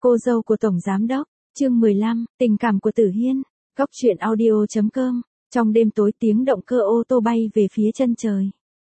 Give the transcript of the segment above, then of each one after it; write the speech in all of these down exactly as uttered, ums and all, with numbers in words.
Cô dâu của Tổng Giám Đốc, chương mười lăm, tình cảm của Tử Hiên, góc truyện audio.com, trong đêm tối tiếng động cơ ô tô bay về phía chân trời.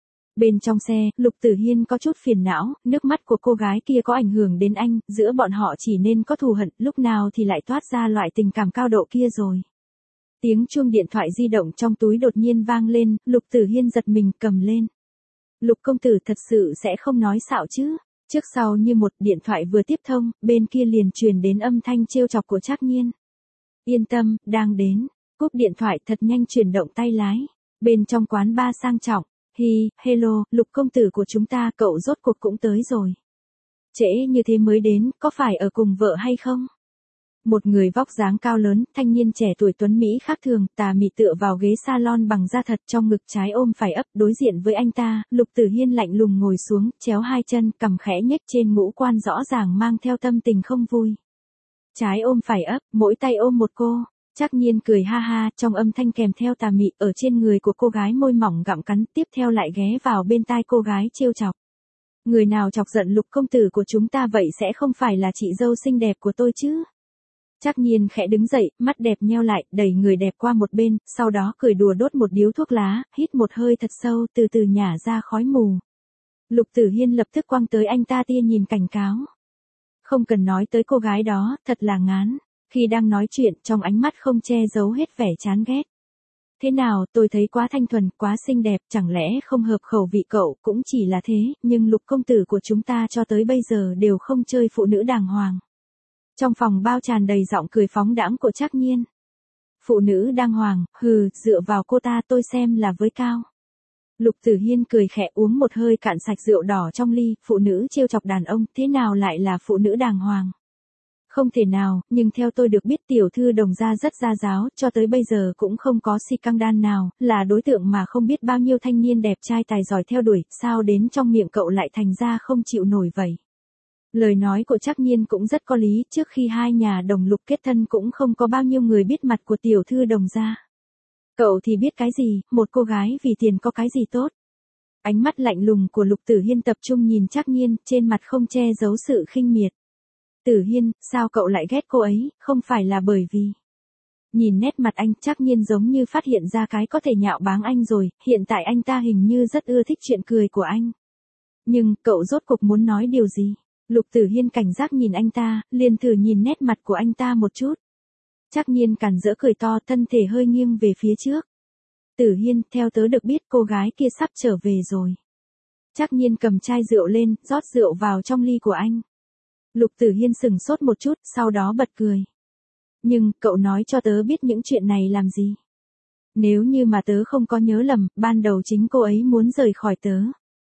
Bên trong xe, Lục Tử Hiên có chút phiền não, nước mắt của cô gái kia có ảnh hưởng đến anh, giữa bọn họ chỉ nên có thù hận, lúc nào thì lại toát ra loại tình cảm cao độ kia rồi. Tiếng chuông điện thoại di động trong túi đột nhiên vang lên, Lục Tử Hiên giật mình cầm lên. Lục công tử thật sự sẽ không nói xạo chứ? Trước sau như một điện thoại vừa tiếp thông, bên kia liền truyền đến âm thanh trêu chọc của Trác Nhiên. Yên tâm, đang đến. Cúp điện thoại thật nhanh chuyển động tay lái. Bên trong quán bar sang trọng. Hi, hello, Lục công tử của chúng ta, cậu rốt cuộc cũng tới rồi. Trễ như thế mới đến, có phải ở cùng vợ hay không? Một người vóc dáng cao lớn, thanh niên trẻ tuổi tuấn Mỹ khác thường, tà mị tựa vào ghế salon bằng da thật, trong ngực trái ôm phải ấp, đối diện với anh ta, Lục Tử Hiên lạnh lùng ngồi xuống, chéo hai chân, cằm khẽ nhếch trên ngũ quan rõ ràng mang theo tâm tình không vui. Trái ôm phải ấp, mỗi tay ôm một cô. Trác Nhiên cười ha ha, trong âm thanh kèm theo tà mị, ở trên người của cô gái môi mỏng gặm cắn, tiếp theo lại ghé vào bên tai cô gái trêu chọc. Người nào chọc giận Lục công tử của chúng ta vậy sẽ không phải là chị dâu xinh đẹp của tôi chứ? Trác Nhiên khẽ đứng dậy, mắt đẹp nheo lại, đẩy người đẹp qua một bên, sau đó cười đùa đốt một điếu thuốc lá, hít một hơi thật sâu, từ từ nhả ra khói mù. Lục Tử Hiên lập tức quăng tới anh ta tia nhìn cảnh cáo. Không cần nói tới cô gái đó, thật là ngán. Khi đang nói chuyện, trong ánh mắt không che giấu hết vẻ chán ghét. Thế nào, tôi thấy quá thanh thuần, quá xinh đẹp, chẳng lẽ không hợp khẩu vị cậu, cũng chỉ là thế, nhưng Lục công tử của chúng ta cho tới bây giờ đều không chơi phụ nữ đàng hoàng. Trong phòng bao tràn đầy giọng cười phóng đãng của Trác Nhiên. Phụ nữ đàng hoàng, hừ, dựa vào cô ta tôi xem là với cao. Lục Tử Hiên cười khẽ uống một hơi cạn sạch rượu đỏ trong ly, phụ nữ trêu chọc đàn ông, thế nào lại là phụ nữ đàng hoàng? Không thể nào, nhưng theo tôi được biết tiểu thư Đồng gia rất gia giáo, cho tới bây giờ cũng không có si căng đan nào, là đối tượng mà không biết bao nhiêu thanh niên đẹp trai tài giỏi theo đuổi, sao đến trong miệng cậu lại thành ra không chịu nổi vậy? Lời nói của Trác Nhiên cũng rất có lý, trước khi hai nhà Đồng Lục kết thân cũng không có bao nhiêu người biết mặt của tiểu thư Đồng gia. Cậu thì biết cái gì, một cô gái vì tiền có cái gì tốt? Ánh mắt lạnh lùng của Lục Tử Hiên tập trung nhìn Trác Nhiên, trên mặt không che giấu sự khinh miệt. Tử Hiên, sao cậu lại ghét cô ấy, không phải là bởi vì... Nhìn nét mặt anh, Trác Nhiên giống như phát hiện ra cái có thể nhạo báng anh rồi, hiện tại anh ta hình như rất ưa thích chuyện cười của anh. Nhưng, cậu rốt cuộc muốn nói điều gì? Lục Tử Hiên cảnh giác nhìn anh ta, liền thử nhìn nét mặt của anh ta một chút. Trác Nhiên càn rỡ cười to, thân thể hơi nghiêng về phía trước. Tử Hiên, theo tớ được biết cô gái kia sắp trở về rồi. Trác Nhiên cầm chai rượu lên, rót rượu vào trong ly của anh. Lục Tử Hiên sừng sốt một chút, sau đó bật cười. Nhưng, cậu nói cho tớ biết những chuyện này làm gì? Nếu như mà tớ không có nhớ lầm, ban đầu chính cô ấy muốn rời khỏi tớ.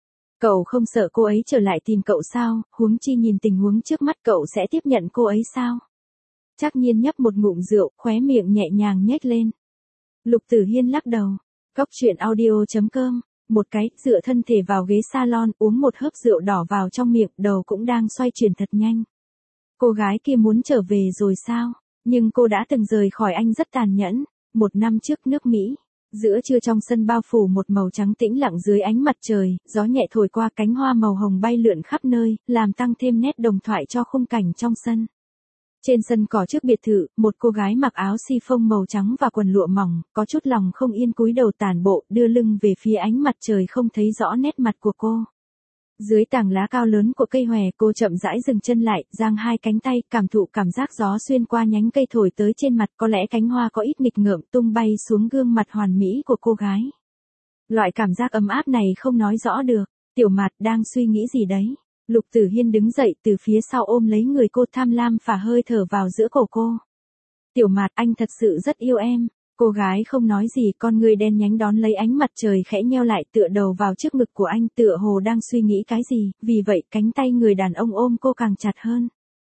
Cậu không sợ cô ấy trở lại tìm cậu sao, huống chi nhìn tình huống trước mắt cậu sẽ tiếp nhận cô ấy sao? Trác Nhiên nhấp một ngụm rượu, khóe miệng nhẹ nhàng nhếch lên. Lục Tử Hiên lắc đầu. Góc truyện audio.com, một cái, dựa thân thể vào ghế salon, uống một hớp rượu đỏ vào trong miệng, đầu cũng đang xoay chuyển thật nhanh. Cô gái kia muốn trở về rồi sao? Nhưng cô đã từng rời khỏi anh rất tàn nhẫn. Một năm trước nước Mỹ. Giữa trưa trong sân bao phủ một màu trắng tĩnh lặng dưới ánh mặt trời, gió nhẹ thổi qua cánh hoa màu hồng bay lượn khắp nơi, làm tăng thêm nét đồng thoại cho khung cảnh trong sân. Trên sân cỏ trước biệt thự, một cô gái mặc áo si phông màu trắng và quần lụa mỏng, có chút lòng không yên cúi đầu tản bộ, đưa lưng về phía ánh mặt trời không thấy rõ nét mặt của cô. Dưới tảng lá cao lớn của cây hòe, cô chậm rãi dừng chân lại, giang hai cánh tay, cảm thụ cảm giác gió xuyên qua nhánh cây thổi tới trên mặt, có lẽ cánh hoa có ít nghịch ngợm tung bay xuống gương mặt hoàn mỹ của cô gái. Loại cảm giác ấm áp này không nói rõ được. Tiểu Mạt đang suy nghĩ gì đấy? Lục Tử Hiên đứng dậy từ phía sau ôm lấy người cô, tham lam phả hơi thở vào giữa cổ cô. Tiểu Mạt, anh thật sự rất yêu em. Cô gái không nói gì, con người đen nhánh đón lấy ánh mặt trời khẽ nheo lại, tựa đầu vào trước ngực của anh, tựa hồ đang suy nghĩ cái gì, vì vậy cánh tay người đàn ông ôm cô càng chặt hơn.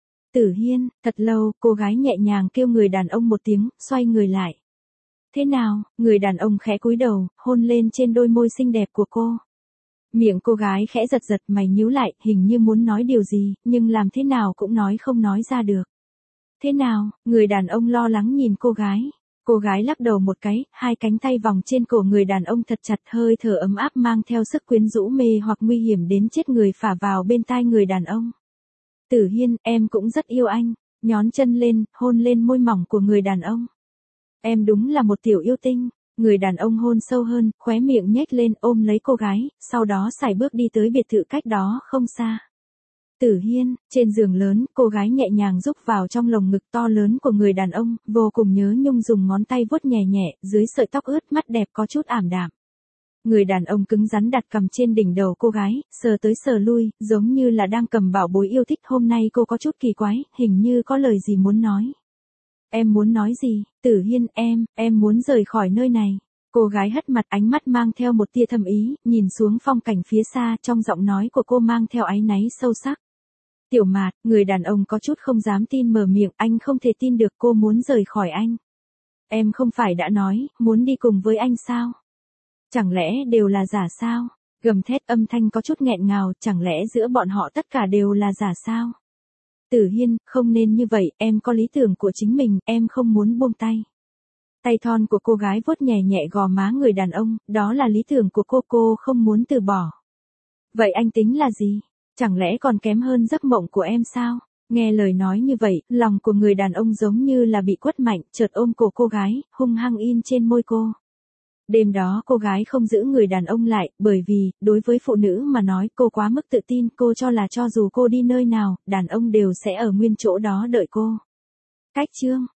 Tử Hiên, thật lâu, cô gái nhẹ nhàng kêu người đàn ông một tiếng, xoay người lại. Thế nào? Người đàn ông khẽ cúi đầu, hôn lên trên đôi môi xinh đẹp của cô. Miệng cô gái khẽ giật giật, mày nhíu lại, hình như muốn nói điều gì, nhưng làm thế nào cũng nói không nói ra được. Thế nào? Người đàn ông lo lắng nhìn cô gái. Cô gái lắc đầu một cái, hai cánh tay vòng trên cổ người đàn ông thật chặt, hơi thở ấm áp mang theo sức quyến rũ mê hoặc nguy hiểm đến chết người phả vào bên tai người đàn ông. Tử Hiên, em cũng rất yêu anh. Nhón chân lên, hôn lên môi mỏng của người đàn ông. Em đúng là một tiểu yêu tinh. Người đàn ông hôn sâu hơn, khóe miệng nhếch lên ôm lấy cô gái, sau đó sải bước đi tới biệt thự cách đó không xa. Tử Hiên, trên giường lớn, cô gái nhẹ nhàng rúc vào trong lồng ngực to lớn của người đàn ông, vô cùng nhớ nhung dùng ngón tay vuốt nhẹ nhẹ, dưới sợi tóc ướt mắt đẹp có chút ảm đạm. Người đàn ông cứng rắn đặt cầm trên đỉnh đầu cô gái, sờ tới sờ lui, giống như là đang cầm bảo bối yêu thích. Hôm nay cô có chút kỳ quái, hình như có lời gì muốn nói. Em muốn nói gì? Tử Hiên, em, em muốn rời khỏi nơi này. Cô gái hất mặt, ánh mắt mang theo một tia thâm ý, nhìn xuống phong cảnh phía xa, trong giọng nói của cô mang theo áy náy sâu sắc. Tiểu Mạt, người đàn ông có chút không dám tin mở miệng, anh không thể tin được cô muốn rời khỏi anh. Em không phải đã nói, muốn đi cùng với anh sao? Chẳng lẽ đều là giả sao? Gầm thét âm thanh có chút nghẹn ngào, chẳng lẽ giữa bọn họ tất cả đều là giả sao? Tử Hiên, không nên như vậy, em có lý tưởng của chính mình, em không muốn buông tay. Tay thon của cô gái vuốt nhẹ nhẹ gò má người đàn ông, đó là lý tưởng của cô, cô không muốn từ bỏ. Vậy anh tính là gì? Chẳng lẽ còn kém hơn giấc mộng của em sao? Nghe lời nói như vậy, lòng của người đàn ông giống như là bị quất mạnh, chợt ôm cổ cô gái, hung hăng in trên môi cô. Đêm đó cô gái không giữ người đàn ông lại, bởi vì, đối với phụ nữ mà nói cô quá mức tự tin, cô cho là cho dù cô đi nơi nào, đàn ông đều sẽ ở nguyên chỗ đó đợi cô. Cách chương